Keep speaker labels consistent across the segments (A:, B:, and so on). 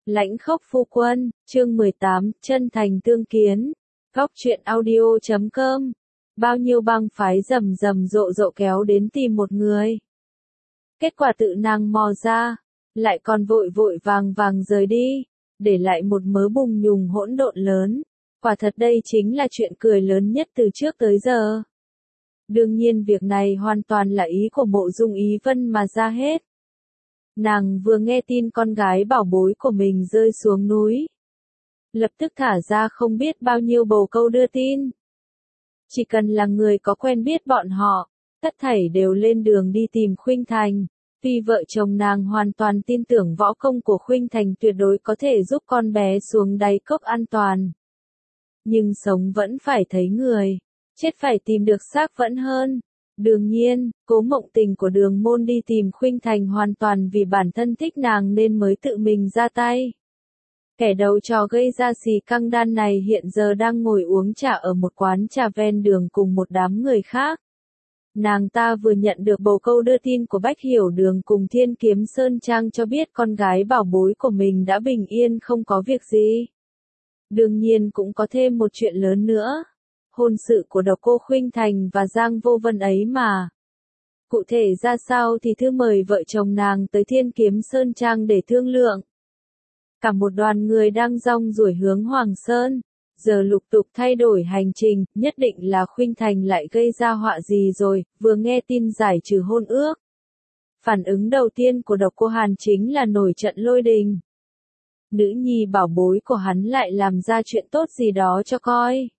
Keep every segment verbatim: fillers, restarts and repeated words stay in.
A: Lãnh khốc phu quân, chương mười tám, chân thành tương kiến. Góc truyện audio chấm com. Bao nhiêu bang phái rầm rầm rộ rộ kéo đến tìm một người. Kết quả tự nàng mò ra, lại còn vội vội vàng vàng rời đi, để lại một mớ bùng nhùng hỗn độn lớn. Quả thật đây chính là chuyện cười lớn nhất từ trước tới giờ. Đương nhiên việc này hoàn toàn là ý của Mộ Dung Ý Vân mà ra hết. Nàng vừa nghe tin con gái bảo bối của mình rơi xuống núi, lập tức thả ra không biết bao nhiêu bồ câu đưa tin. Chỉ cần là người có quen biết bọn họ, tất thảy đều lên đường đi tìm Khuynh Thành. Tuy vợ chồng nàng hoàn toàn tin tưởng võ công của Khuynh Thành tuyệt đối có thể giúp con bé xuống đáy cốc an toàn. Nhưng sống vẫn phải thấy người, chết phải tìm được xác vẫn hơn. Đương nhiên, Cố Mộng Tình của Đường Môn đi tìm Khuynh Thành hoàn toàn vì bản thân thích nàng nên mới tự mình ra tay. Kẻ đầu trò gây ra xì căng đan này hiện giờ đang ngồi uống trà ở một quán trà ven đường cùng một đám người khác. Nàng ta vừa nhận được bồ câu đưa tin của Bách Hiểu Đường cùng Thiên Kiếm Sơn Trang cho biết con gái bảo bối của mình đã bình yên không có việc gì. Đương nhiên cũng có thêm một chuyện lớn nữa. Hôn sự của Độc Cô Khuynh Thành và Giang Vô Vân ấy mà. Cụ thể ra sao thì thư mời vợ chồng nàng tới Thiên Kiếm Sơn Trang để thương lượng. Cả một đoàn người đang rong ruổi hướng Hoàng Sơn, giờ lục tục thay đổi hành trình, nhất định là Khuynh Thành lại gây ra họa gì rồi, vừa nghe tin giải trừ hôn ước. Phản ứng đầu tiên của Độc Cô Hàn chính là nổi trận lôi đình. Nữ nhi bảo bối của hắn lại làm ra chuyện tốt gì đó cho coi.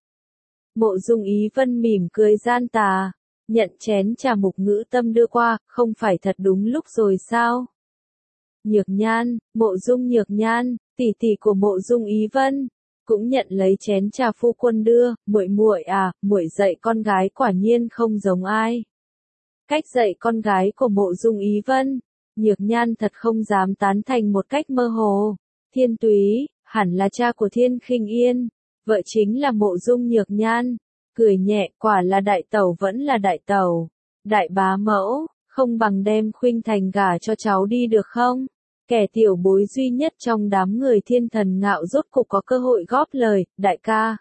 A: Mộ Dung Ý Vân mỉm cười gian tà, nhận chén trà Mục Ngữ Tâm đưa qua, không phải thật đúng lúc rồi sao? Nhược Nhan, Mộ Dung Nhược Nhan, tỷ tỷ của Mộ Dung Ý Vân, cũng nhận lấy chén trà phu quân đưa, muội muội à, muội dạy con gái quả nhiên không giống ai. Cách dạy con gái của Mộ Dung Ý Vân, Nhược Nhan thật không dám tán thành một cách mơ hồ. Thiên Túy, hẳn là cha của Thiên Khinh Yên, vợ chính là Mộ Dung Nhược Nhan, cười nhẹ, quả là đại tẩu vẫn là đại tẩu, đại bá mẫu, không bằng đem Khuynh Thành gả cho cháu đi được không? Kẻ tiểu bối duy nhất trong đám người Thiên Thần Ngạo rốt cục có cơ hội góp lời, đại ca.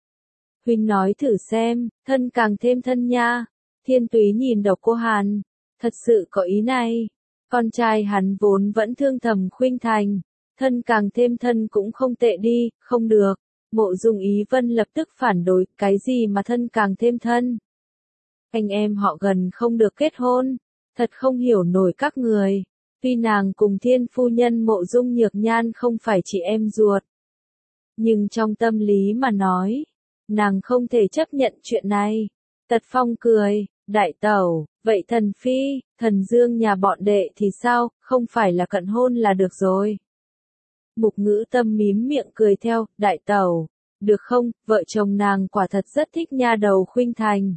A: Huynh nói thử xem, thân càng thêm thân nha. Thiên Túy nhìn Độc Cô Hàn, thật sự có ý này. Con trai hắn vốn vẫn thương thầm Khuynh Thành, thân càng thêm thân cũng không tệ đi, không được. Mộ Dung Ý Vân lập tức phản đối, cái gì mà thân càng thêm thân. Anh em họ gần không được kết hôn, thật không hiểu nổi các người. Tuy nàng cùng Thiên phu nhân Mộ Dung Nhược Nhan không phải chị em ruột, nhưng trong tâm lý mà nói, nàng không thể chấp nhận chuyện này. Tật Phong cười, đại tẩu, vậy thần phi, thần dương nhà bọn đệ thì sao, không phải là cận hôn là được rồi. Mục Ngữ Tâm mím miệng cười theo, đại tẩu, được không, vợ chồng nàng quả thật rất thích nha đầu Khuynh Thành.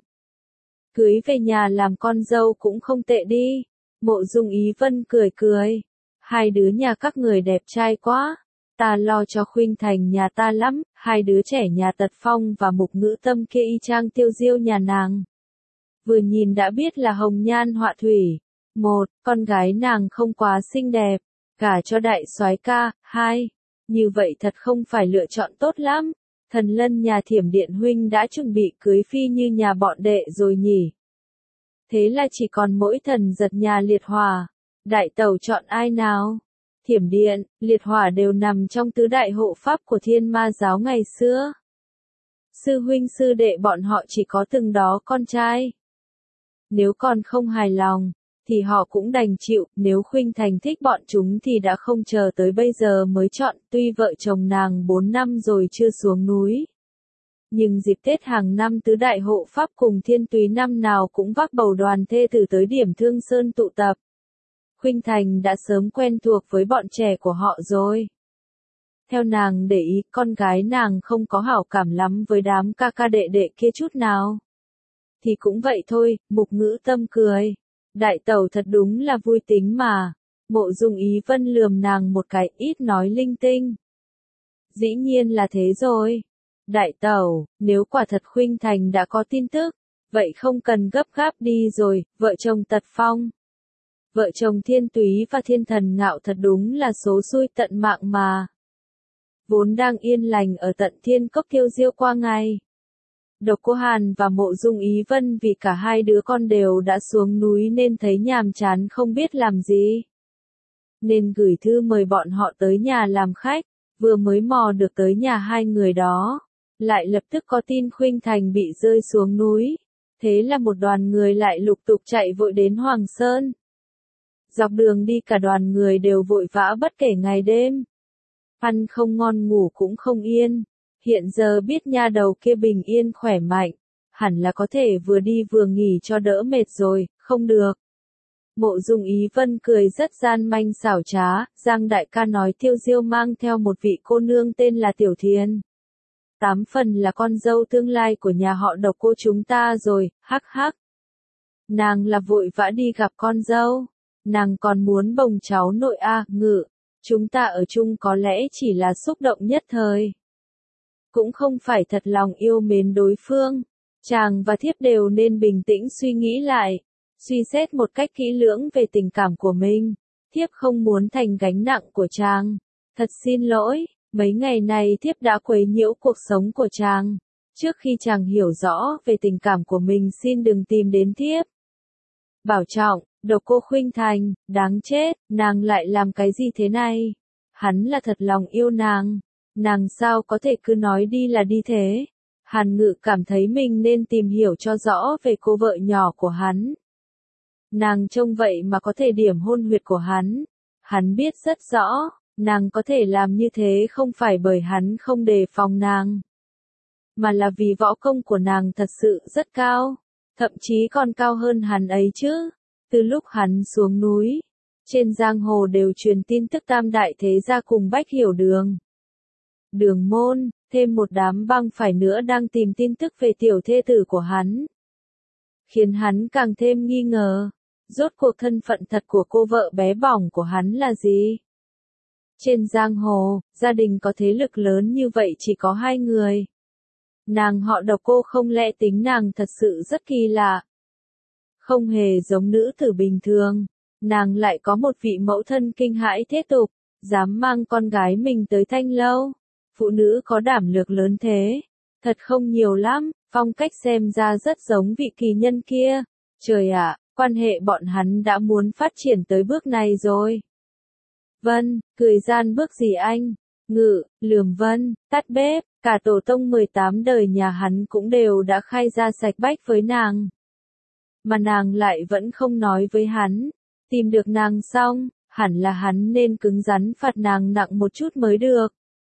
A: Cưới về nhà làm con dâu cũng không tệ đi. Mộ Dung Ý Vân cười cười, hai đứa nhà các người đẹp trai quá, ta lo cho Khuynh Thành nhà ta lắm, hai đứa trẻ nhà Tật Phong và Mục Ngữ Tâm kia y chang Tiêu Diêu nhà nàng. Vừa nhìn đã biết là hồng nhan họa thủy. Một, con gái nàng không quá xinh đẹp, gả cho đại soái ca. Hai, như vậy thật không phải lựa chọn tốt lắm. Thần Lân nhà Thiểm Điện huynh đã chuẩn bị cưới phi như nhà bọn đệ rồi nhỉ? Thế là chỉ còn mỗi Thần Giật nhà Liệt Hỏa. Đại tẩu chọn ai nào? Thiểm Điện, Liệt Hỏa đều nằm trong tứ đại hộ pháp của Thiên Ma giáo ngày xưa. Sư huynh sư đệ bọn họ chỉ có từng đó con trai. Nếu còn không hài lòng, thì họ cũng đành chịu, nếu Khuynh Thành thích bọn chúng thì đã không chờ tới bây giờ mới chọn, tuy vợ chồng nàng bốn năm rồi chưa xuống núi. Nhưng dịp Tết hàng năm tứ đại hộ pháp cùng Thiên Túy năm nào cũng vác bầu đoàn thê tử tới điểm Thương Sơn tụ tập. Khuynh Thành đã sớm quen thuộc với bọn trẻ của họ rồi. Theo nàng để ý, con gái nàng không có hảo cảm lắm với đám ca ca đệ đệ kia chút nào. Thì cũng vậy thôi, Mục Ngữ Tâm cười. Đại tẩu thật đúng là vui tính mà. Mộ Dung Ý Vân lườm nàng một cái, ít nói linh tinh. Dĩ nhiên là thế rồi. Đại tẩu, nếu quả thật Khuynh Thành đã có tin tức, vậy không cần gấp gáp đi rồi, vợ chồng Tật Phong. Vợ chồng Thiên Túy và Thiên Thần Ngạo thật đúng là số xui tận mạng mà. vốn đang yên lành ở tận thiên cốc tiêu diêu qua ngày. Độc Cô Hàn và Mộ Dung Ý Vân vì cả hai đứa con đều đã xuống núi nên thấy nhàm chán không biết làm gì. Nên gửi thư mời bọn họ tới nhà làm khách, vừa mới mò được tới nhà hai người đó. Lại lập tức có tin Khuynh Thành bị rơi xuống núi. Thế là một đoàn người lại lục tục chạy vội đến Hoàng Sơn. Dọc đường đi cả đoàn người đều vội vã bất kể ngày đêm. Ăn không ngon ngủ cũng không yên. Hiện giờ biết nha đầu kia bình yên khỏe mạnh, hẳn là có thể vừa đi vừa nghỉ cho đỡ mệt rồi, không được. Mộ Dung Ý Vân cười rất gian manh xảo trá, Giang đại ca nói Tiêu Diêu mang theo một vị cô nương tên là Tiểu Thiền. Tám phần là con dâu tương lai của nhà họ Độc Cô chúng ta rồi, hắc hắc. Nàng là vội vã đi gặp con dâu, nàng còn muốn bồng cháu nội a, ngự, chúng ta ở chung có lẽ chỉ là xúc động nhất thời. Cũng không phải thật lòng yêu mến đối phương, chàng và thiếp đều nên bình tĩnh suy nghĩ lại, suy xét một cách kỹ lưỡng về tình cảm của mình, thiếp không muốn thành gánh nặng của chàng, thật xin lỗi, mấy ngày này thiếp đã quấy nhiễu cuộc sống của chàng, trước khi chàng hiểu rõ về tình cảm của mình xin đừng tìm đến thiếp. Bảo trọng, Độc Cô Khuynh Thành, đáng chết, nàng lại làm cái gì thế này? Hắn là thật lòng yêu nàng. Nàng sao có thể cứ nói đi là đi thế? Hàn Ngự cảm thấy mình nên tìm hiểu cho rõ về cô vợ nhỏ của hắn. Nàng trông vậy mà có thể điểm hôn huyệt của hắn. Hắn biết rất rõ, nàng có thể làm như thế không phải bởi hắn không đề phòng nàng, mà là vì võ công của nàng thật sự rất cao, thậm chí còn cao hơn hắn ấy chứ. Từ lúc hắn xuống núi, trên giang hồ đều truyền tin tức tam đại thế gia cùng Bách Hiểu Đường, Đường Môn, thêm một đám băng phải nữa đang tìm tin tức về tiểu thê tử của hắn. Khiến hắn càng thêm nghi ngờ, rốt cuộc thân phận thật của cô vợ bé bỏng của hắn là gì? Trên giang hồ, gia đình có thế lực lớn như vậy chỉ có hai người. Nàng họ Độc Cô không lẽ tính nàng thật sự rất kỳ lạ. Không hề giống nữ tử bình thường, nàng lại có một vị mẫu thân kinh hãi thế tục, dám mang con gái mình tới Thanh Lâu. Phụ nữ có đảm lược lớn thế, thật không nhiều lắm, phong cách xem ra rất giống vị kỳ nhân kia. Trời ạ, quan hệ bọn hắn đã muốn phát triển tới bước này rồi. Vân, cười gian bước gì anh? Ngự, lườm Vân, tắt bếp, cả tổ tông mười tám đời nhà hắn cũng đều đã khai ra sạch bách với nàng. Mà nàng lại vẫn không nói với hắn, tìm được nàng xong, hẳn là hắn nên cứng rắn phạt nàng nặng một chút mới được.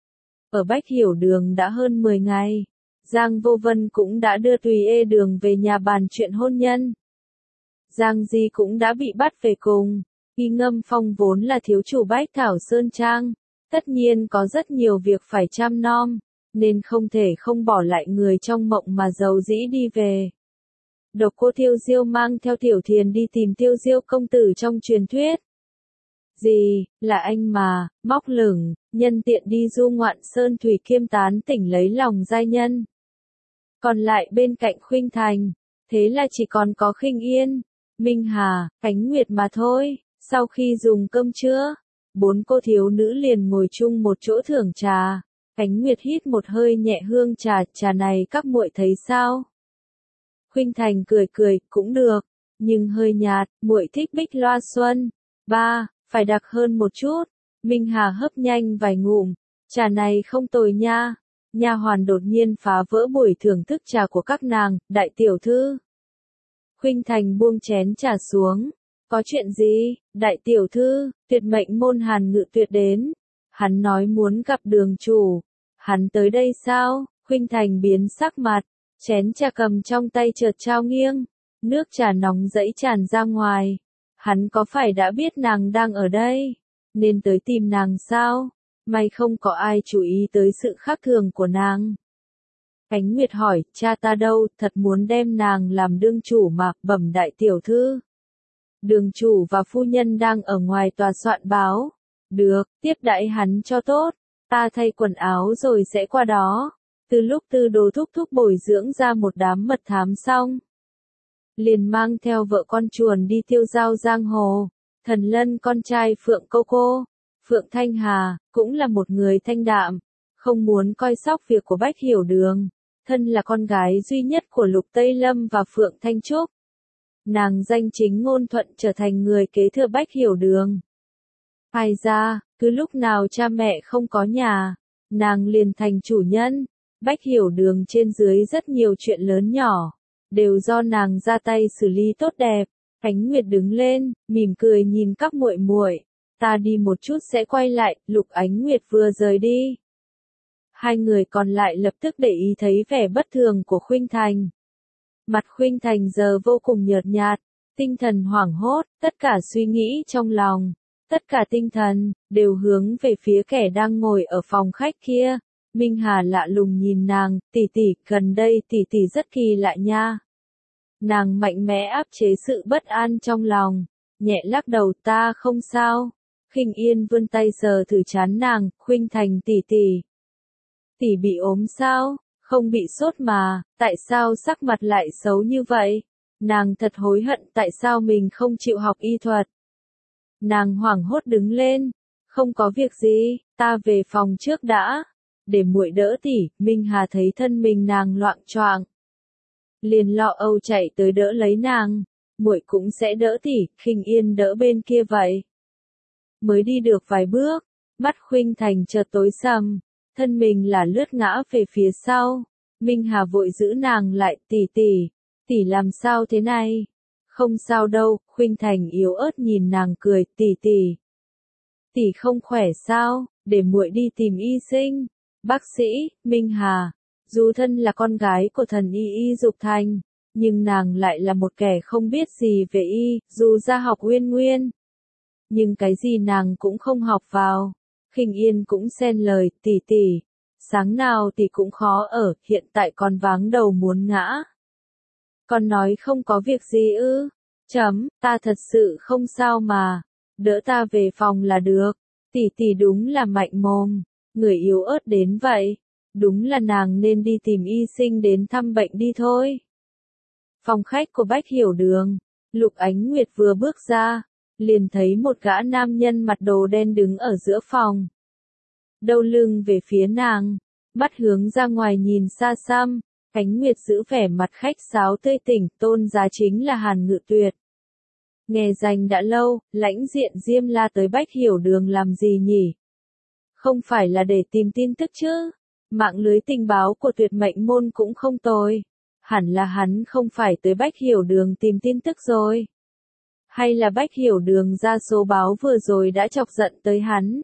A: Ở Bách Hiểu Đường đã hơn mười ngày, Giang Vô Vân cũng đã đưa Tùy Ê Đường về nhà bàn chuyện hôn nhân. Giang Di cũng đã bị bắt về cùng, Y Ngâm Phong vốn là thiếu chủ Bách Thảo Sơn Trang, tất nhiên có rất nhiều việc phải chăm nom, nên không thể không bỏ lại người trong mộng mà giàu dĩ đi về. Độc Cô Tiêu Diêu mang theo Tiểu Thiền đi tìm Tiêu Diêu công tử trong truyền thuyết. Gì, là anh mà, móc lửng, nhân tiện đi du ngoạn sơn thủy kiêm tán tỉnh lấy lòng giai nhân. Còn lại bên cạnh Khuynh Thành, thế là chỉ còn có Khinh Yên, Minh Hà, Ánh Nguyệt mà thôi. Sau khi dùng cơm trưa, bốn cô thiếu nữ liền ngồi chung một chỗ thưởng trà. Ánh Nguyệt hít một hơi nhẹ hương trà, trà này các muội thấy sao? Khuynh Thành cười cười, cũng được, nhưng hơi nhạt, muội thích Bích Loa Xuân. Ba, phải đặc hơn một chút. Minh Hà hấp nhanh vài ngụm, trà này không tồi nha. Nha hoàn đột nhiên phá vỡ buổi thưởng thức trà của các nàng, đại tiểu thư. Khuynh Thành buông chén trà xuống. Có chuyện gì, đại tiểu thư? Tuyệt mệnh môn Hàn Ngự Tuyệt đến. Hắn nói muốn gặp đường chủ. Hắn tới đây sao? Khuynh Thành biến sắc mặt, chén trà cầm trong tay chợt trao nghiêng, nước trà nóng dẫy tràn ra ngoài. Hắn có phải đã biết nàng đang ở đây, nên tới tìm nàng sao? May không có ai chú ý tới sự khác thường của nàng. Ánh Nguyệt hỏi, cha ta đâu, thật muốn đem nàng làm đương chủ mà, bẩm đại tiểu thư. Đường chủ và phu nhân đang ở ngoài tòa soạn báo. Được, tiếp đãi hắn cho tốt, ta thay quần áo rồi sẽ qua đó. Từ lúc Tư Đồ thúc thúc bồi dưỡng ra một đám mật thám xong, liền mang theo vợ con chuồn đi tiêu giao giang hồ. Thần Lân con trai Phượng Cô Cô, Phượng Thanh Hà, cũng là một người thanh đạm, không muốn coi sóc việc của Bách Hiểu Đường, thân là con gái duy nhất của Lục Tây Lâm và Phượng Thanh Trúc. Nàng danh chính ngôn thuận trở thành người kế thừa Bách Hiểu Đường. Ai ra, cứ lúc nào cha mẹ không có nhà, nàng liền thành chủ nhân. Bách Hiểu Đường trên dưới rất nhiều chuyện lớn nhỏ, đều do nàng ra tay xử lý tốt đẹp. Ánh Nguyệt đứng lên, mỉm cười nhìn các muội muội, ta đi một chút sẽ quay lại. Lục Ánh Nguyệt vừa rời đi, hai người còn lại lập tức để ý thấy vẻ bất thường của Khuynh Thành. Mặt Khuynh Thành giờ vô cùng nhợt nhạt, tinh thần hoảng hốt, tất cả suy nghĩ trong lòng, tất cả tinh thần, đều hướng về phía kẻ đang ngồi ở phòng khách kia. Minh Hà lạ lùng nhìn nàng, tỷ tỷ, gần đây tỷ tỷ rất kỳ lạ nha. Nàng mạnh mẽ áp chế sự bất an trong lòng, nhẹ lắc đầu, ta không sao. Khinh Yên vươn tay sờ thử trán nàng, Khuynh Thành tỷ tỷ. Tỷ bị ốm sao? Không bị sốt mà, tại sao sắc mặt lại xấu như vậy? Nàng thật hối hận tại sao mình không chịu học y thuật. Nàng hoảng hốt đứng lên, không có việc gì, ta về phòng trước đã, để muội đỡ tỷ. Minh Hà thấy thân mình nàng loạng choạng, liền lo âu chạy tới đỡ lấy nàng, muội cũng sẽ đỡ tỷ. Khinh Yên đỡ bên kia vậy. Mới đi được vài bước, mắt Khuynh Thành chợt tối sầm, thân mình là lướt ngã về phía sau. Minh Hà vội giữ nàng lại, tỷ tỷ, tỷ làm sao thế này? Không sao đâu. Khuynh Thành yếu ớt nhìn nàng cười, tỷ tỷ, tỷ không khỏe sao? Để muội đi tìm y sinh. Bác sĩ. Minh Hà, dù thân là con gái của thần y y Dục Thành, nhưng nàng lại là một kẻ không biết gì về y, dù ra học Uyên Nguyên, nhưng cái gì nàng cũng không học vào. Khinh Yên cũng xen lời, tỷ tỷ, sáng nào tỷ cũng khó ở, hiện tại còn váng đầu muốn ngã. Con nói không có việc gì ư? Chấm, ta thật sự không sao mà, đỡ ta về phòng là được. Tỷ tỷ đúng là mạnh mồm, người yếu ớt đến vậy, đúng là nàng nên đi tìm y sinh đến thăm bệnh đi thôi. Phòng khách của Bách Hiểu Đường, Lục Ánh Nguyệt vừa bước ra, liền thấy một gã nam nhân mặc đồ đen đứng ở giữa phòng. Đầu lưng về phía nàng, mắt hướng ra ngoài nhìn xa xăm. Ánh Nguyệt giữ vẻ mặt khách sáo tươi tỉnh, tôn giá chính là Hàn Ngự Tuyệt. Nghe danh đã lâu, lãnh diện Diêm La tới Bách Hiểu Đường làm gì nhỉ? Không phải là để tìm tin tức chứ? Mạng lưới tình báo của Tuyệt Mệnh Môn cũng không tồi. Hẳn là hắn không phải tới Bách Hiểu Đường tìm tin tức rồi. Hay là Bách Hiểu Đường ra số báo vừa rồi đã chọc giận tới hắn?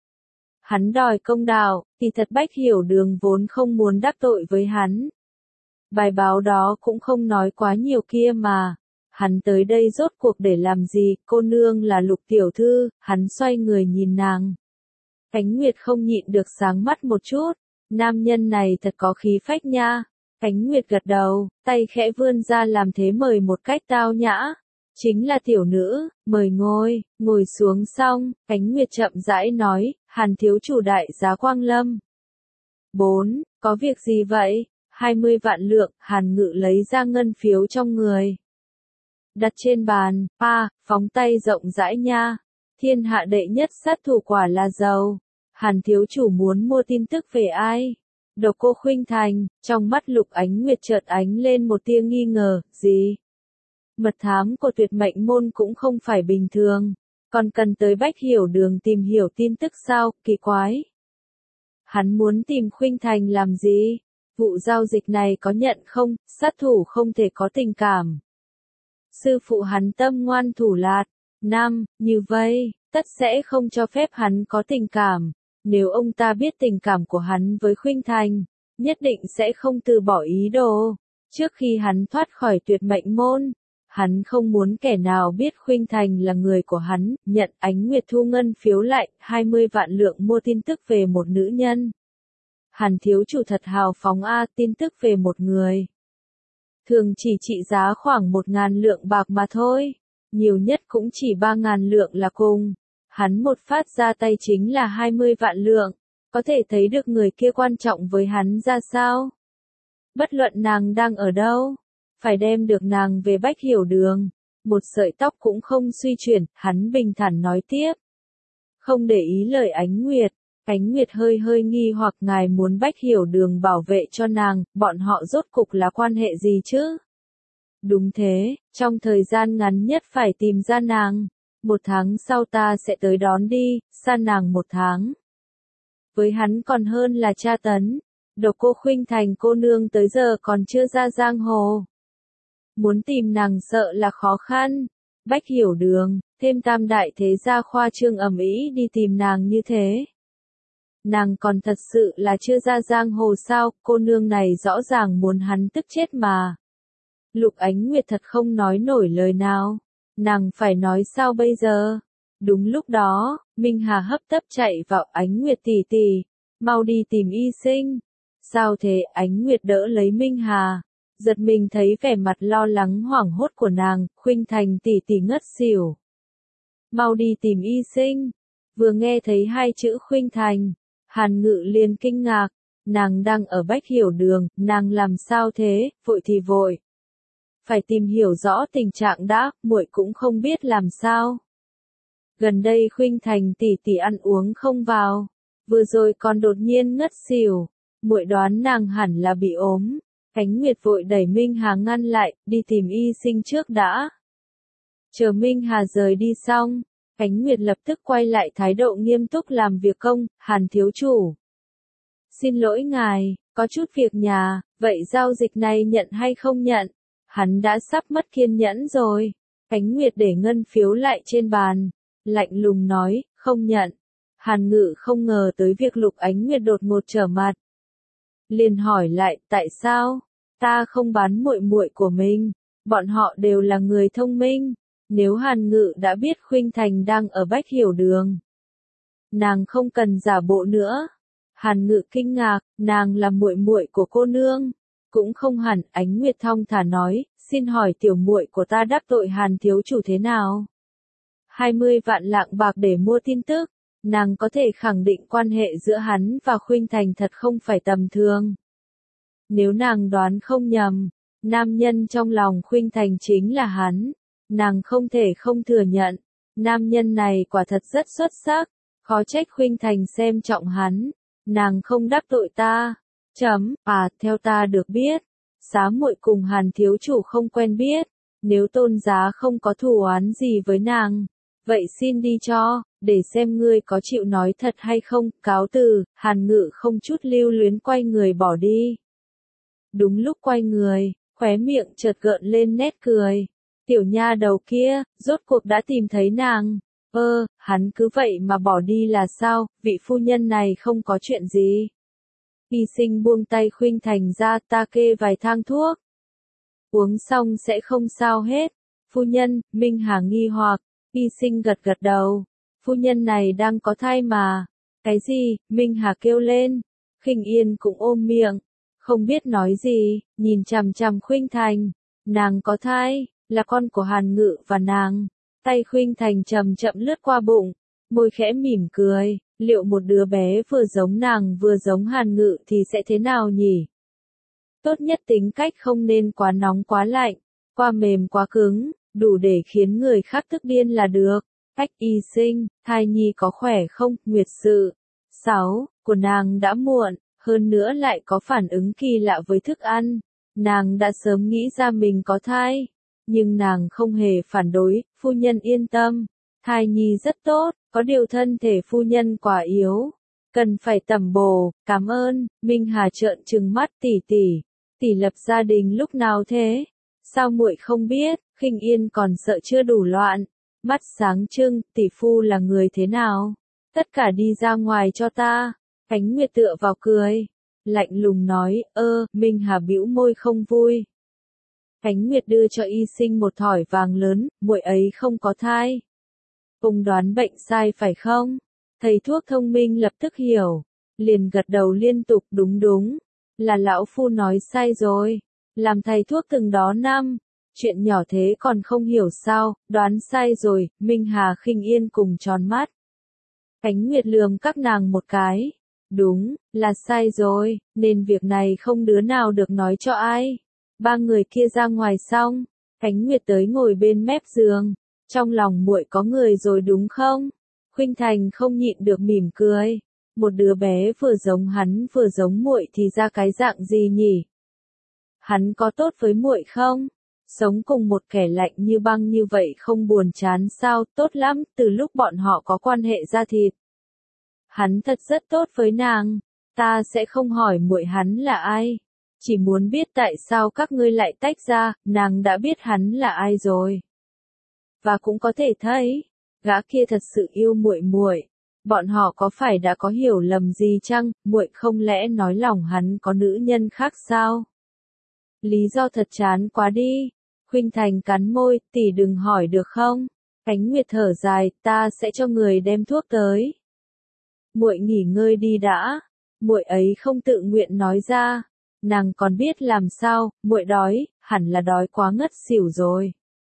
A: Hắn đòi công đạo, thì thật Bách Hiểu Đường vốn không muốn đắc tội với hắn. Bài báo đó cũng không nói quá nhiều kia mà. Hắn tới đây rốt cuộc để làm gì? Cô nương là Lục tiểu thư. Hắn xoay người nhìn nàng. Ánh Nguyệt không nhịn được sáng mắt một chút. Nam nhân này thật có khí phách nha. Ánh Nguyệt gật đầu, tay khẽ vươn ra làm thế mời một cách tao nhã. Chính là tiểu nữ, mời ngồi. Ngồi xuống xong, Ánh Nguyệt chậm rãi nói, Hàn thiếu chủ đại giá quang lâm. Bốn, có việc gì vậy? hai mươi vạn lượng. Hàn Ngự lấy ra ngân phiếu trong người, đặt trên bàn. A, phóng tay rộng rãi nha. Thiên hạ đệ nhất sát thủ quả là giàu. Hàn thiếu chủ muốn mua tin tức về ai? Độc Cô Khuynh Thành. Trong mắt Lục Ánh Nguyệt chợt ánh lên một tia nghi ngờ. Gì? Mật thám của Tuyệt Mệnh Môn cũng không phải bình thường, còn cần tới Bách Hiểu Đường tìm hiểu tin tức sao? Kỳ quái. Hắn muốn tìm Khuynh Thành làm gì? Vụ giao dịch này có nhận không? Sát thủ không thể có tình cảm. Sư phụ hắn tâm ngoan thủ lạt. Năm, như vậy, tất sẽ không cho phép hắn có tình cảm. Nếu ông ta biết tình cảm của hắn với Khuynh Thành, nhất định sẽ không từ bỏ ý đồ. Trước khi hắn thoát khỏi Tuyệt Mệnh Môn, hắn không muốn kẻ nào biết Khuynh Thành là người của hắn. Nhận. Ánh Nguyệt thu ngân phiếu lại, hai mươi vạn lượng mua tin tức về một nữ nhân. Hàn thiếu chủ thật hào phóng a, tin tức về một người. Thường chỉ trị giá khoảng một ngàn lượng bạc mà thôi. Nhiều nhất cũng chỉ ba ngàn lượng là cùng. Hắn một phát ra tay chính là hai mươi vạn lượng. Có thể thấy được người kia quan trọng với hắn ra sao. Bất luận nàng đang ở đâu, phải đem được nàng về Bách Hiểu Đường. Một sợi tóc cũng không suy chuyển, hắn bình thản nói tiếp. Không để ý lời Ánh Nguyệt, Ánh Nguyệt hơi hơi nghi hoặc ngài muốn Bách Hiểu Đường bảo vệ cho nàng, bọn họ rốt cục là quan hệ gì chứ? Đúng thế, trong thời gian ngắn nhất phải tìm ra nàng. Một tháng sau ta sẽ tới đón đi, xa nàng một tháng. Với hắn còn hơn là tra tấn. Độc Cô Khuynh Thành cô nương tới giờ còn chưa ra giang hồ. Muốn tìm nàng sợ là khó khăn. Bách Hiểu Đường, thêm tam đại thế gia khoa trương ầm ĩ đi tìm nàng như thế. Nàng còn thật sự là chưa ra giang hồ sao, cô nương này rõ ràng muốn hắn tức chết mà. Lục Ánh Nguyệt thật không nói nổi lời nào. Nàng phải nói sao bây giờ? Đúng lúc đó, Minh Hà hấp tấp chạy vào. Ánh Nguyệt tỷ tỷ, mau đi tìm y sinh. Sao thế? Ánh Nguyệt đỡ lấy Minh Hà. Giật mình thấy vẻ mặt lo lắng hoảng hốt của nàng. Khuynh Thành tỷ tỷ ngất xỉu. Mau đi tìm y sinh. Vừa nghe thấy hai chữ Khuynh Thành, Hàn Ngự liền kinh ngạc. Nàng đang ở Bách Hiểu Đường, nàng làm sao thế? Vội thì vội. Phải tìm hiểu rõ tình trạng đã, muội cũng không biết làm sao. Gần đây Khuynh Thành tỷ tỷ ăn uống không vào, vừa rồi còn đột nhiên ngất xỉu, muội đoán nàng hẳn là bị ốm. Ánh Nguyệt vội đẩy Minh Hà ngăn lại, đi tìm y sinh trước đã. Chờ Minh Hà rời đi xong, Ánh Nguyệt lập tức quay lại thái độ nghiêm túc làm việc công. Hàn thiếu chủ, xin lỗi ngài, có chút việc nhà, vậy giao dịch này nhận hay không nhận? Hắn đã sắp mất kiên nhẫn rồi. Ánh Nguyệt để ngân phiếu lại trên bàn, lạnh lùng nói, không nhận. Hàn Ngự không ngờ tới việc Lục Ánh Nguyệt đột ngột trở mặt. Liền hỏi lại, tại sao? Ta không bán muội muội của mình, bọn họ đều là người thông minh. Nếu Hàn Ngự đã biết Khuynh Thành đang ở Bách Hiểu Đường, nàng không cần giả bộ nữa. Hàn Ngự kinh ngạc, nàng là muội muội của cô nương. Cũng không hẳn. Ánh Nguyệt thong thả nói, xin hỏi tiểu muội của ta đắc tội Hàn thiếu chủ thế nào? hai mươi vạn lạng bạc để mua tin tức, nàng có thể khẳng định quan hệ giữa hắn và Khuynh Thành thật không phải tầm thường. Nếu nàng đoán không nhầm, nam nhân trong lòng Khuynh Thành chính là hắn, nàng không thể không thừa nhận, nam nhân này quả thật rất xuất sắc, khó trách Khuynh Thành xem trọng hắn, nàng không đắc tội ta. Chấm, à, theo ta được biết, Giá muội cùng Hàn thiếu chủ không quen biết, nếu Tôn Giá không có thù oán gì với nàng, vậy xin đi cho, để xem ngươi có chịu nói thật hay không. Cáo từ. Hàn Ngự không chút lưu luyến quay người bỏ đi. Đúng lúc quay người, khóe miệng chợt gợn lên nét cười. Tiểu nha đầu kia, rốt cuộc đã tìm thấy nàng. Ơ, hắn cứ vậy mà bỏ đi là sao? Vị phu nhân này không có chuyện gì. Y Sinh buông tay Khuynh Thành ra, ta kê vài thang thuốc. Uống xong sẽ không sao hết. Phu nhân, Minh Hà nghi hoặc. Y Sinh gật gật đầu. Phu nhân này đang có thai mà. Cái gì? Minh Hà kêu lên. Khinh Yên cũng ôm miệng, không biết nói gì, nhìn chằm chằm Khuynh Thành. Nàng có thai, là con của Hàn Ngự và nàng. Tay Khuynh Thành chậm chậm lướt qua bụng, môi khẽ mỉm cười. Liệu một đứa bé vừa giống nàng vừa giống Hàn Ngự thì sẽ thế nào nhỉ? Tốt nhất tính cách không nên quá nóng quá lạnh, quá mềm quá cứng, đủ để khiến người khác tức điên là được. Cách Y Sinh, thai nhi có khỏe không? Nguyệt sự sáu của nàng đã muộn, hơn nữa lại có phản ứng kỳ lạ với thức ăn. Nàng đã sớm nghĩ ra mình có thai, nhưng nàng không hề phản đối. Phu nhân yên tâm, thai nhi rất tốt, có điều thân thể phu nhân quá yếu, cần phải tẩm bổ. Cảm ơn. Minh Hà trợn trừng mắt, tỷ tỷ, tỷ lập gia đình lúc nào thế? Sao muội không biết? Khinh Yên còn sợ chưa đủ loạn, mắt sáng trưng, tỷ phu là người thế nào? Tất cả đi ra ngoài cho ta. Ánh Nguyệt tựa vào cười, lạnh lùng nói, ơ. Minh Hà bĩu môi không vui. Ánh Nguyệt đưa cho Y Sinh một thỏi vàng lớn, muội ấy không có thai. Ông đoán bệnh sai phải không? Thầy thuốc thông minh lập tức hiểu, liền gật đầu liên tục, đúng đúng, là lão phu nói sai rồi. Làm thầy thuốc từng đó năm, chuyện nhỏ thế còn không hiểu sao? Đoán sai rồi. Minh Hà Khinh Yên cùng tròn mắt. Ánh Nguyệt lườm các nàng một cái. Đúng, là sai rồi, nên việc này không đứa nào được nói cho ai. Ba người kia ra ngoài xong, Ánh Nguyệt tới ngồi bên mép giường. Trong lòng muội có người rồi đúng không? Khuynh Thành không nhịn được mỉm cười. Một đứa bé vừa giống hắn vừa giống muội thì ra cái dạng gì nhỉ? Hắn có tốt với muội không? Sống cùng một kẻ lạnh như băng như vậy không buồn chán sao? Tốt lắm, từ lúc bọn họ có quan hệ da thịt. Hắn thật rất tốt với nàng. Ta sẽ không hỏi muội hắn là ai. Chỉ muốn biết tại sao các ngươi lại tách ra, nàng đã biết hắn là ai rồi. Và cũng có thể thấy, gã kia thật sự yêu muội muội. Bọn họ có phải đã có hiểu lầm gì chăng? Muội không lẽ nói lòng hắn có nữ nhân khác sao? Lý do thật chán quá đi. Khuynh Thành cắn môi, tỷ đừng hỏi được không? Ánh Nguyệt thở dài, ta sẽ cho người đem thuốc tới. Muội nghỉ ngơi đi đã. Muội ấy không tự nguyện nói ra. Nàng còn biết làm sao, muội đói, hẳn là đói quá ngất xỉu rồi.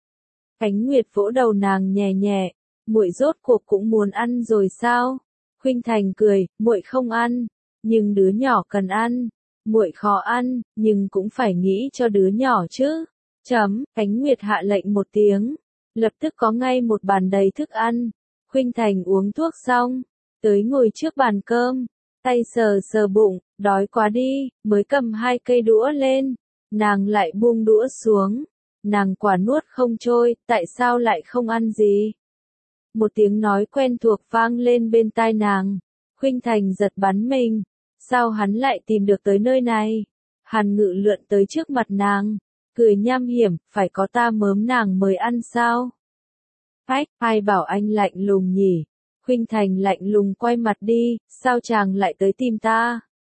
A: Ánh Nguyệt vỗ đầu nàng nhẹ nhẹ, muội rốt cuộc cũng muốn ăn rồi sao? Khuynh Thành cười, muội không ăn, nhưng đứa nhỏ cần ăn. Muội khó ăn, nhưng cũng phải nghĩ cho đứa nhỏ chứ. Chấm, Ánh Nguyệt hạ lệnh một tiếng, lập tức có ngay một bàn đầy thức ăn. Khuynh Thành uống thuốc xong, tới ngồi trước bàn cơm, tay sờ sờ bụng, đói quá đi, mới cầm hai cây đũa lên, nàng lại buông đũa xuống. Nàng quả nuốt không trôi, tại sao lại không ăn gì? Một tiếng nói quen thuộc vang lên bên tai nàng. Khuynh Thành giật bắn mình. Sao hắn lại tìm được tới nơi này? Hàn Ngự lượn tới trước mặt nàng, cười nham hiểm, phải có ta mớm nàng mời ăn sao? Ách, ai bảo anh lạnh lùng nhỉ? Khuynh Thành lạnh lùng quay mặt đi, sao chàng lại tới tìm ta?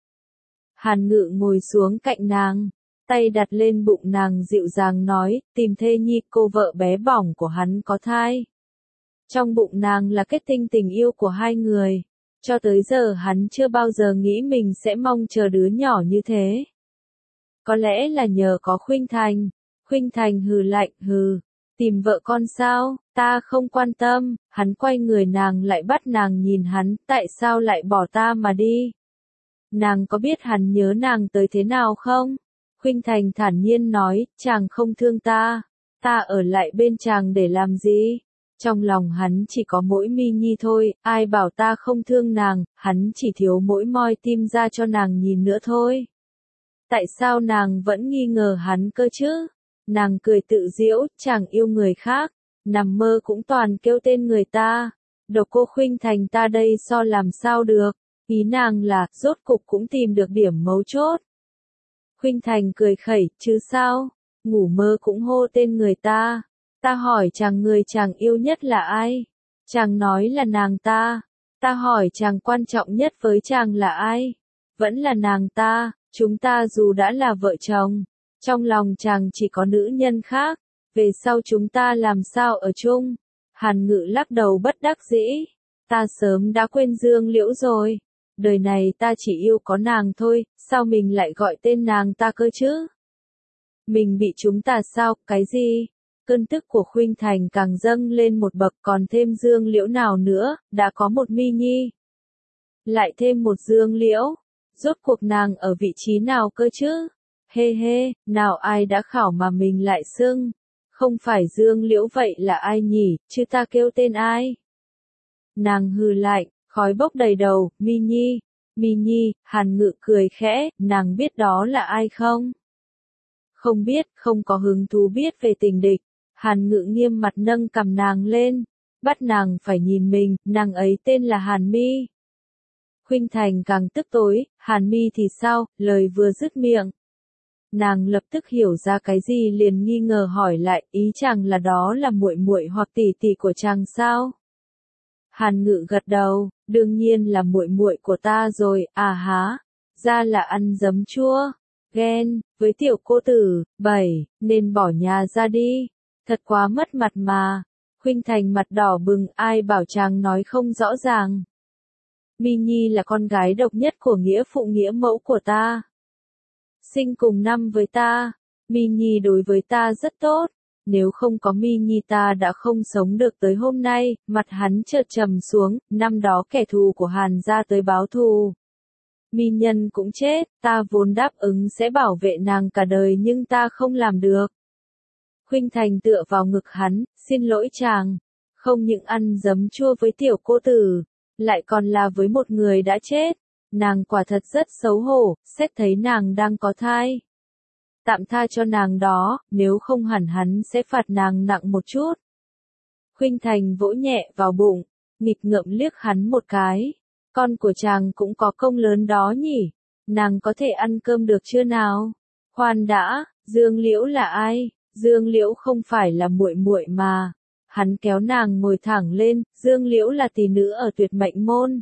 A: Hàn Ngự ngồi xuống cạnh nàng, tay đặt lên bụng nàng dịu dàng nói, tìm thê nhi, cô vợ bé bỏng của hắn có thai. Trong bụng nàng là kết tinh tình yêu của hai người. Cho tới giờ hắn chưa bao giờ nghĩ mình sẽ mong chờ đứa nhỏ như thế. Có lẽ là nhờ có Khuynh Thành. Khuynh Thành hừ lạnh, hừ. Tìm vợ con sao, ta không quan tâm. Hắn quay người nàng lại bắt nàng nhìn hắn, tại sao lại bỏ ta mà đi? Nàng có biết hắn nhớ nàng tới thế nào không? Khuynh Thành thản nhiên nói, chàng không thương ta. Ta ở lại bên chàng để làm gì? Trong lòng hắn chỉ có mỗi Mi Nhi thôi, ai bảo ta không thương nàng, hắn chỉ thiếu mỗi moi tim ra cho nàng nhìn nữa thôi. Tại sao nàng vẫn nghi ngờ hắn cơ chứ? Nàng cười tự giễu, chàng yêu người khác, nằm mơ cũng toàn kêu tên người ta. Độc cô Khuynh Thành ta đây so làm sao được, ý nàng là, rốt cục cũng tìm được điểm mấu chốt. Khuynh Thành cười khẩy, chứ sao, ngủ mơ cũng hô tên người ta. Ta hỏi chàng người chàng yêu nhất là ai? Chàng nói là nàng ta. Ta hỏi chàng quan trọng nhất với chàng là ai? Vẫn là nàng ta, chúng ta dù đã là vợ chồng. Trong lòng chàng chỉ có nữ nhân khác. Về sau chúng ta làm sao ở chung? Hàn Ngự lắc đầu bất đắc dĩ. Ta sớm đã quên Dương Liễu rồi. Đời này ta chỉ yêu có nàng thôi, sao mình lại gọi tên nàng ta cơ chứ? Mình bị chúng ta sao, cái gì? Cơn tức của Khuynh Thành càng dâng lên một bậc, còn thêm Dương Liễu nào nữa, đã có một Mi Nhi. Lại thêm một Dương Liễu, rốt cuộc nàng ở vị trí nào cơ chứ? Hê hê, nào ai đã khảo mà mình lại xưng? Không phải Dương Liễu vậy là ai nhỉ, chứ ta kêu tên ai? Nàng hừ lạnh, khói bốc đầy đầu, Mi Nhi, Mi Nhi, Hàn Ngự cười khẽ, nàng biết đó là ai không? Không biết, không có hứng thú biết về tình địch. Hàn Ngự nghiêm mặt nâng cằm nàng lên, bắt nàng phải nhìn mình, nàng ấy tên là Hàn Mi. Khuynh Thành càng tức tối, Hàn Mi thì sao, lời vừa dứt miệng. Nàng lập tức hiểu ra cái gì liền nghi ngờ hỏi lại, ý chàng là đó là muội muội hoặc tỷ tỷ của chàng sao? Hàn Ngự gật đầu, đương nhiên là muội muội của ta rồi, à há, ra là ăn giấm chua, ghen, với tiểu cô tử, bảy, nên bỏ nhà ra đi. Thật quá mất mặt mà. Khuynh Thành mặt đỏ bừng, ai bảo chàng nói không rõ ràng. Mi Nhi là con gái độc nhất của nghĩa phụ nghĩa mẫu của ta. Sinh cùng năm với ta. Mi Nhi đối với ta rất tốt. Nếu không có Mi Nhi ta đã không sống được tới hôm nay. Mặt hắn chợt trầm xuống, năm đó kẻ thù của Hàn gia tới báo thù. Mi Nhân cũng chết, ta vốn đáp ứng sẽ bảo vệ nàng cả đời nhưng ta không làm được. Khuynh Thành tựa vào ngực hắn, xin lỗi chàng, không những ăn giấm chua với tiểu cô tử, lại còn là với một người đã chết. Nàng quả thật rất xấu hổ, xét thấy nàng đang có thai. Tạm tha cho nàng đó, nếu không hẳn hắn sẽ phạt nàng nặng một chút. Khuynh Thành vỗ nhẹ vào bụng, nghịch ngợm liếc hắn một cái. Con của chàng cũng có công lớn đó nhỉ, nàng có thể ăn cơm được chưa nào? Khoan đã, Dương Liễu là ai? Dương Liễu không phải là muội muội mà. Hắn kéo nàng ngồi thẳng lên, Dương Liễu là tỷ nữ ở Tuyệt Mệnh môn.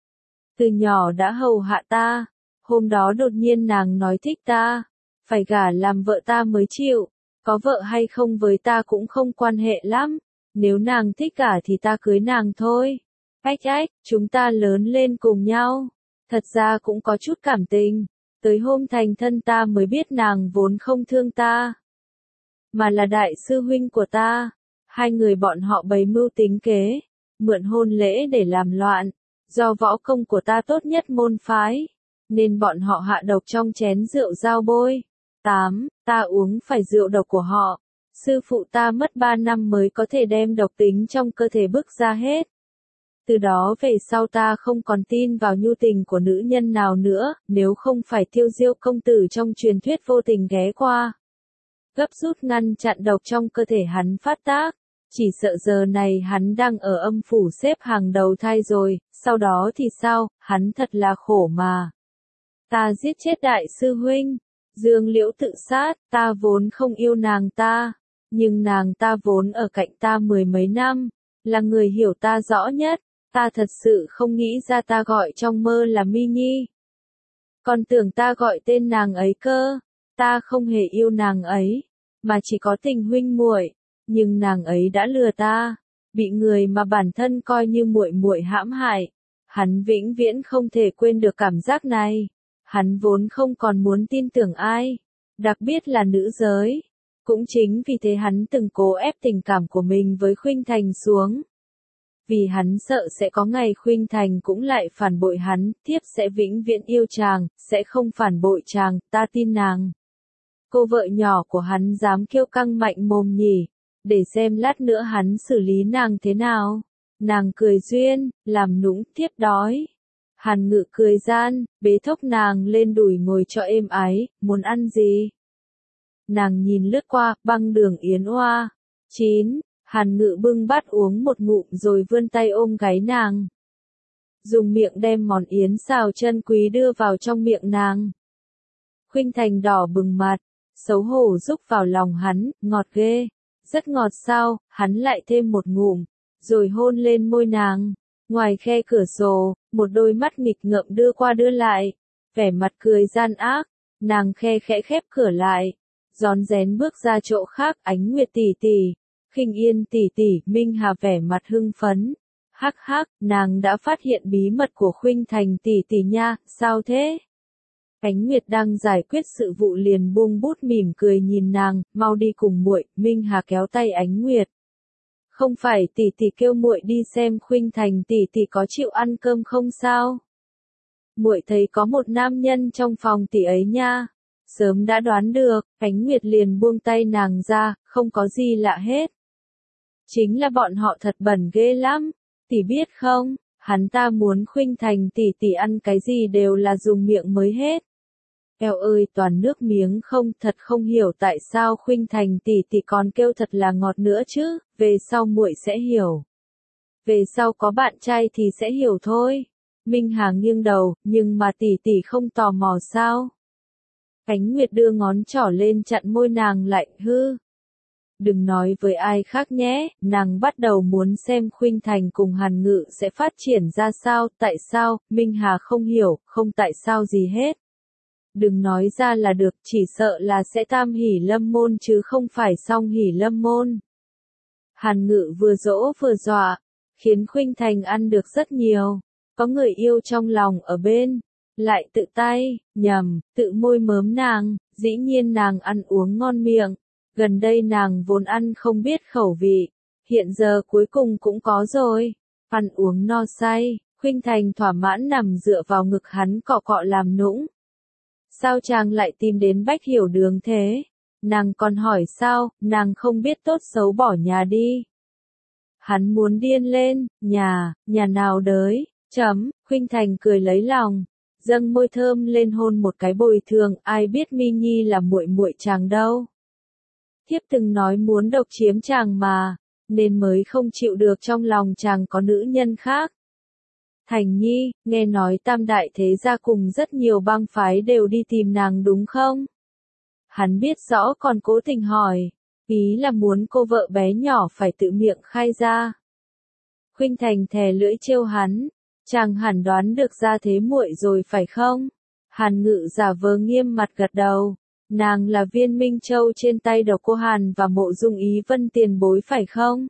A: Từ nhỏ đã hầu hạ ta, hôm đó đột nhiên nàng nói thích ta, phải gả làm vợ ta mới chịu, có vợ hay không với ta cũng không quan hệ lắm, nếu nàng thích cả thì ta cưới nàng thôi. Ách ách, chúng ta lớn lên cùng nhau, thật ra cũng có chút cảm tình, tới hôm thành thân ta mới biết nàng vốn không thương ta, mà là đại sư huynh của ta. Hai người bọn họ bày mưu tính kế, mượn hôn lễ để làm loạn, do võ công của ta tốt nhất môn phái, nên bọn họ hạ độc trong chén rượu giao bôi. tám. Ta uống phải rượu độc của họ, sư phụ ta mất ba năm mới có thể đem độc tính trong cơ thể bức ra hết. Từ đó về sau ta không còn tin vào nhu tình của nữ nhân nào nữa, nếu không phải Tiêu Diêu công tử trong truyền thuyết vô tình ghé qua, gấp rút ngăn chặn độc trong cơ thể hắn phát tác. Chỉ sợ giờ này hắn đang ở âm phủ xếp hàng đầu thai rồi, sau đó thì sao, hắn thật là khổ mà. Ta giết chết đại sư huynh, Dương Liễu tự sát, ta vốn không yêu nàng ta, nhưng nàng ta vốn ở cạnh ta mười mấy năm, là người hiểu ta rõ nhất, ta thật sự không nghĩ ra ta gọi trong mơ là Mi Nhi. Còn tưởng ta gọi tên nàng ấy cơ, ta không hề yêu nàng ấy, mà chỉ có tình huynh muội. Nhưng nàng ấy đã lừa ta, bị người mà bản thân coi như muội muội hãm hại. Hắn vĩnh viễn không thể quên được cảm giác này. Hắn vốn không còn muốn tin tưởng ai, đặc biệt là nữ giới. Cũng chính vì thế hắn từng cố ép tình cảm của mình với Khuynh Thành xuống. Vì hắn sợ sẽ có ngày Khuynh Thành cũng lại phản bội hắn, thiếp sẽ vĩnh viễn yêu chàng, sẽ không phản bội chàng, ta tin nàng. Cô vợ nhỏ của hắn dám kiêu căng mạnh mồm nhỉ. Để xem lát nữa hắn xử lý nàng thế nào. Nàng cười duyên, làm nũng, thiếp đói. Hàn Ngự cười gian, bế thốc nàng lên đùi ngồi cho êm ái, muốn ăn gì? Nàng nhìn lướt qua, băng đường yến oa. chín. Hàn Ngự bưng bát uống một ngụm rồi vươn tay ôm gáy nàng. Dùng miệng đem món yến xào chân quý đưa vào trong miệng nàng. Khuynh Thành đỏ bừng mặt, xấu hổ rúc vào lòng hắn, ngọt ghê. Rất ngọt sao, hắn lại thêm một ngụm, rồi hôn lên môi nàng. Ngoài khe cửa sổ, một đôi mắt nghịch ngợm đưa qua đưa lại, vẻ mặt cười gian ác, nàng khe khẽ khép cửa lại, rón rén bước ra chỗ khác. Ánh Nguyệt tỷ tỷ, Khinh Yên tỷ tỷ, Minh Hà vẻ mặt hưng phấn. Hắc hắc, nàng đã phát hiện bí mật của Khuynh Thành tỷ tỷ nha, sao thế? Ánh Nguyệt đang giải quyết sự vụ liền buông bút mỉm cười nhìn nàng, mau đi cùng muội. Minh Hà kéo tay Ánh Nguyệt. Không phải tỷ tỷ kêu muội đi xem Khuynh Thành tỷ tỷ có chịu ăn cơm không sao? Muội thấy có một nam nhân trong phòng tỷ ấy nha. Sớm đã đoán được, Ánh Nguyệt liền buông tay nàng ra, không có gì lạ hết. Chính là bọn họ thật bẩn ghê lắm, tỷ biết không, hắn ta muốn Khuynh Thành tỷ tỷ ăn cái gì đều là dùng miệng mới hết. Eo ơi toàn nước miếng không, thật không hiểu tại sao Khuynh Thành tỷ tỷ còn kêu thật là ngọt nữa chứ, về sau muội sẽ hiểu. Về sau có bạn trai thì sẽ hiểu thôi. Minh Hà nghiêng đầu, nhưng mà tỷ tỷ không tò mò sao? Ánh Nguyệt đưa ngón trỏ lên chặn môi nàng lại, hư. Đừng nói với ai khác nhé, nàng bắt đầu muốn xem Khuynh Thành cùng Hàn Ngự sẽ phát triển ra sao, tại sao, Minh Hà không hiểu, không tại sao gì hết. Đừng nói ra là được, chỉ sợ là sẽ tam hỷ lâm môn chứ không phải song hỷ lâm môn. Hàn Ngự vừa dỗ vừa dọa, khiến Khuynh Thành ăn được rất nhiều, có người yêu trong lòng ở bên, lại tự tay, nhầm, tự môi mớm nàng, dĩ nhiên nàng ăn uống ngon miệng, gần đây nàng vốn ăn không biết khẩu vị, hiện giờ cuối cùng cũng có rồi, ăn uống no say, Khuynh Thành thỏa mãn nằm dựa vào ngực hắn cọ cọ làm nũng. Sao chàng lại tìm đến Bách Hiểu Đường thế? Nàng còn hỏi sao, nàng không biết tốt xấu bỏ nhà đi. Hắn muốn điên lên, nhà, nhà nào đới, Chấm, Khuynh Thành cười lấy lòng, dâng môi thơm lên hôn một cái bồi thường, ai biết Mi Nhi là muội muội chàng đâu. Thiếp từng nói muốn độc chiếm chàng mà, nên mới không chịu được trong lòng chàng có nữ nhân khác. Thành Nhi, nghe nói tam đại thế gia cùng rất nhiều bang phái đều đi tìm nàng đúng không? Hắn biết rõ còn cố tình hỏi, ý là muốn cô vợ bé nhỏ phải tự miệng khai ra. Khuynh Thành thè lưỡi trêu hắn, chàng hẳn đoán được ra thế muội rồi phải không? Hàn Ngự giả vờ nghiêm mặt gật đầu, nàng là Viên Minh Châu trên tay Độc Cô Hàn và Mộ Dung Ý Vân tiền bối phải không?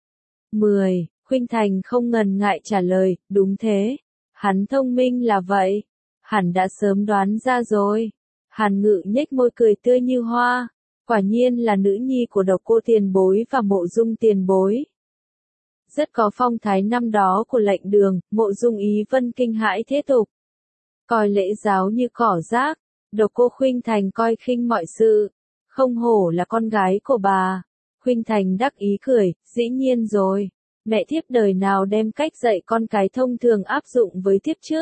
A: mười. Khuynh Thành không ngần ngại trả lời, đúng thế. Hắn thông minh là vậy. Hẳn đã sớm đoán ra rồi. Hàn Ngự nhếch môi cười tươi như hoa. Quả nhiên là nữ nhi của Độc Cô tiền bối và Mộ Dung tiền bối. Rất có phong thái năm đó của lệnh đường, Mộ Dung Ý Vân kinh hãi thế tục. Coi lễ giáo như cỏ rác, Độc Cô Khuynh Thành coi khinh mọi sự. Không hổ là con gái của bà. Khuynh Thành đắc ý cười, dĩ nhiên rồi. Mẹ thiếp đời nào đem cách dạy con cái thông thường áp dụng với thiếp chứ?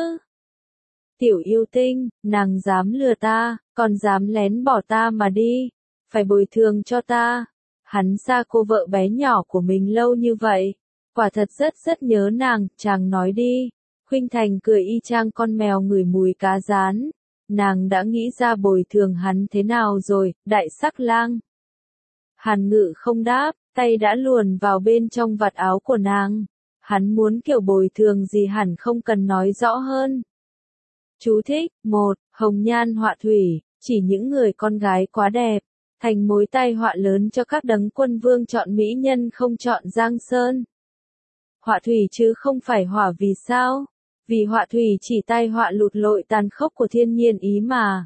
A: Tiểu yêu tinh, nàng dám lừa ta, còn dám lén bỏ ta mà đi. Phải bồi thường cho ta. Hắn xa cô vợ bé nhỏ của mình lâu như vậy. Quả thật rất rất nhớ nàng, chàng nói đi. Khuynh Thành cười y chang con mèo ngửi mùi cá rán. Nàng đã nghĩ ra bồi thường hắn thế nào rồi, đại sắc lang. Hàn Ngự không đáp, tay đã luồn vào bên trong vạt áo của nàng. Hắn muốn kiểu bồi thường gì hẳn không cần nói rõ hơn. Chú thích, một. Hồng nhan họa thủy, chỉ những người con gái quá đẹp, thành mối tai họa lớn cho các đấng quân vương chọn mỹ nhân không chọn giang sơn. Họa thủy chứ không phải hỏa vì sao? Vì họa thủy chỉ tai họa lụt lội tàn khốc của thiên nhiên ý mà.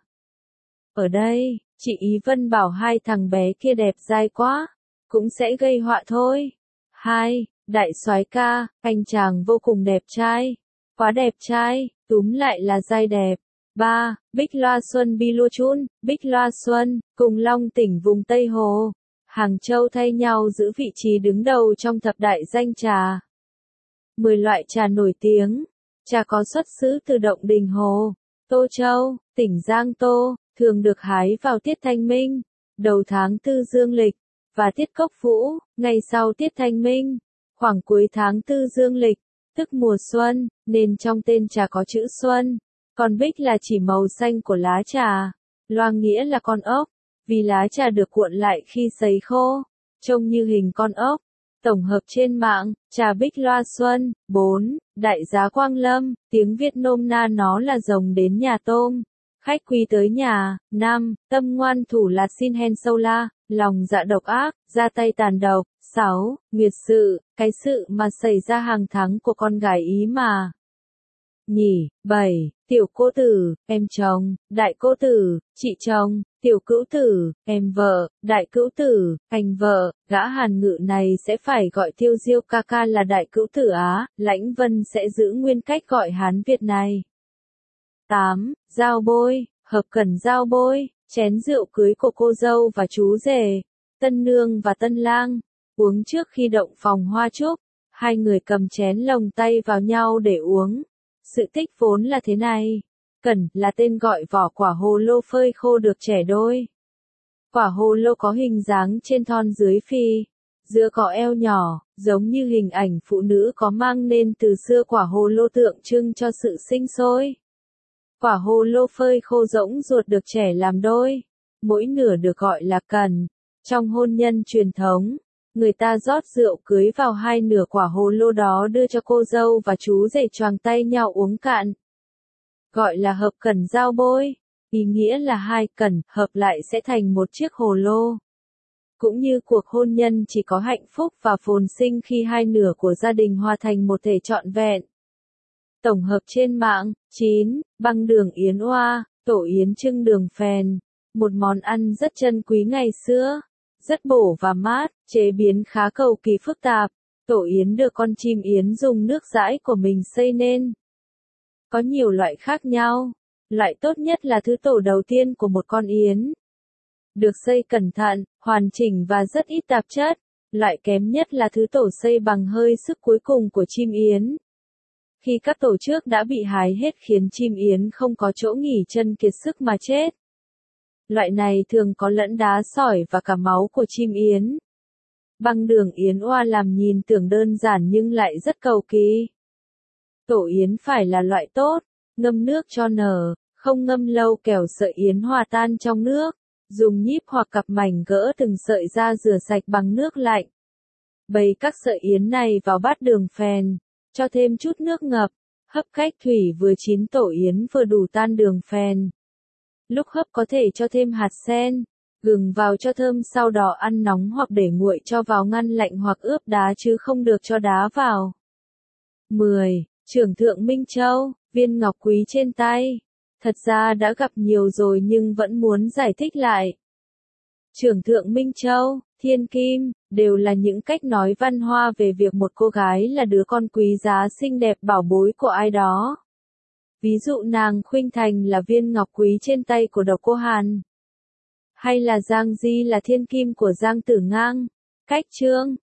A: Ở đây, chị Ý Vân bảo hai thằng bé kia đẹp dai quá, cũng sẽ gây họa thôi. Hai. Đại soái ca, anh chàng vô cùng đẹp trai. Quá đẹp trai, túm lại là dai đẹp. Ba. Bích Loa Xuân Bi Lua Chun, Bích Loa Xuân, cùng Long tỉnh vùng Tây Hồ. Hàng Châu thay nhau giữ vị trí đứng đầu trong thập đại danh trà. Mười loại trà nổi tiếng. Trà có xuất xứ từ Động Đình Hồ, Tô Châu, tỉnh Giang Tô, thường được hái vào tiết Thanh Minh, đầu tháng tư dương lịch, và tiết Cốc Vũ, ngày sau tiết Thanh Minh, khoảng cuối tháng tư dương lịch, tức mùa xuân, nên trong tên trà có chữ xuân. Còn bích là chỉ màu xanh của lá trà, loa nghĩa là con ốc, vì lá trà được cuộn lại khi sấy khô, trông như hình con ốc. Tổng hợp trên mạng, trà Bích Loa Xuân. Bốn. Đại giá Quang Lâm, tiếng Việt nôm na nó là rồng đến nhà tôm. Khách quý tới nhà. Năm. Tâm ngoan thủ là xin hen sâu la, lòng dạ độc ác, ra tay tàn độc. Sáu. Nguyệt sự, cái sự mà xảy ra hàng tháng của con gái Ý mà. Nhỉ. Bảy. Tiểu cô tử, em chồng, đại cô tử, chị chồng, tiểu cữu tử, em vợ, đại cữu tử, anh vợ. Gã Hàn Ngự này sẽ phải gọi Tiêu Diêu ca ca là đại cữu tử Á, Lãnh Vân sẽ giữ nguyên cách gọi Hán Việt này. Tám. Giao bôi, hợp cẩn giao bôi, chén rượu cưới của cô dâu và chú rể, tân nương và tân lang, uống trước khi động phòng hoa trúc, hai người cầm chén lồng tay vào nhau để uống. Sự tích vốn là thế này. Cẩn là tên gọi vỏ quả hồ lô phơi khô được chẻ đôi. Quả hồ lô có hình dáng trên thon dưới phi, giữa có eo nhỏ, giống như hình ảnh phụ nữ có mang nên từ xưa quả hồ lô tượng trưng cho sự sinh sôi. Quả hồ lô phơi khô rỗng ruột được chẻ làm đôi, mỗi nửa được gọi là cần. Trong hôn nhân truyền thống, người ta rót rượu cưới vào hai nửa quả hồ lô đó đưa cho cô dâu và chú rể choàng tay nhau uống cạn. Gọi là hợp cẩn giao bôi, ý nghĩa là hai cẩn hợp lại sẽ thành một chiếc hồ lô. Cũng như cuộc hôn nhân chỉ có hạnh phúc và phồn sinh khi hai nửa của gia đình hòa thành một thể trọn vẹn. Tổng hợp trên mạng. Chín. Băng đường yến oa, tổ yến trưng đường phèn, một món ăn rất chân quý ngày xưa. Rất bổ và mát, chế biến khá cầu kỳ phức tạp. Tổ yến được con chim yến dùng nước dãi của mình xây nên. Có nhiều loại khác nhau. Loại tốt nhất là thứ tổ đầu tiên của một con yến. Được xây cẩn thận, hoàn chỉnh và rất ít tạp chất. Loại kém nhất là thứ tổ xây bằng hơi sức cuối cùng của chim yến. Khi các tổ trước đã bị hái hết khiến chim yến không có chỗ nghỉ chân kiệt sức mà chết. Loại này thường có lẫn đá sỏi và cả máu của chim yến. Băng đường yến oa làm nhìn tưởng đơn giản nhưng lại rất cầu kỳ. Tổ yến phải là loại tốt, ngâm nước cho nở, không ngâm lâu kẻo sợi yến hòa tan trong nước. Dùng nhíp hoặc cặp mảnh gỡ từng sợi ra rửa sạch bằng nước lạnh. Bày các sợi yến này vào bát đường phèn, cho thêm chút nước ngập, hấp cách thủy vừa chín tổ yến vừa đủ tan đường phèn. Lúc hấp có thể cho thêm hạt sen, gừng vào cho thơm, sau đó ăn nóng hoặc để nguội cho vào ngăn lạnh hoặc ướp đá chứ không được cho đá vào. mười. Trưởng thượng Minh Châu, viên ngọc quý trên tay. Thật ra đã gặp nhiều rồi nhưng vẫn muốn giải thích lại. Trưởng thượng Minh Châu, thiên kim, đều là những cách nói văn hoa về việc một cô gái là đứa con quý giá xinh đẹp bảo bối của ai đó. Ví dụ nàng Khuynh Thành là viên ngọc quý trên tay của Độc Cô Hàn. Hay là Giang Di là thiên kim của Giang Tử Ngang. Cách chương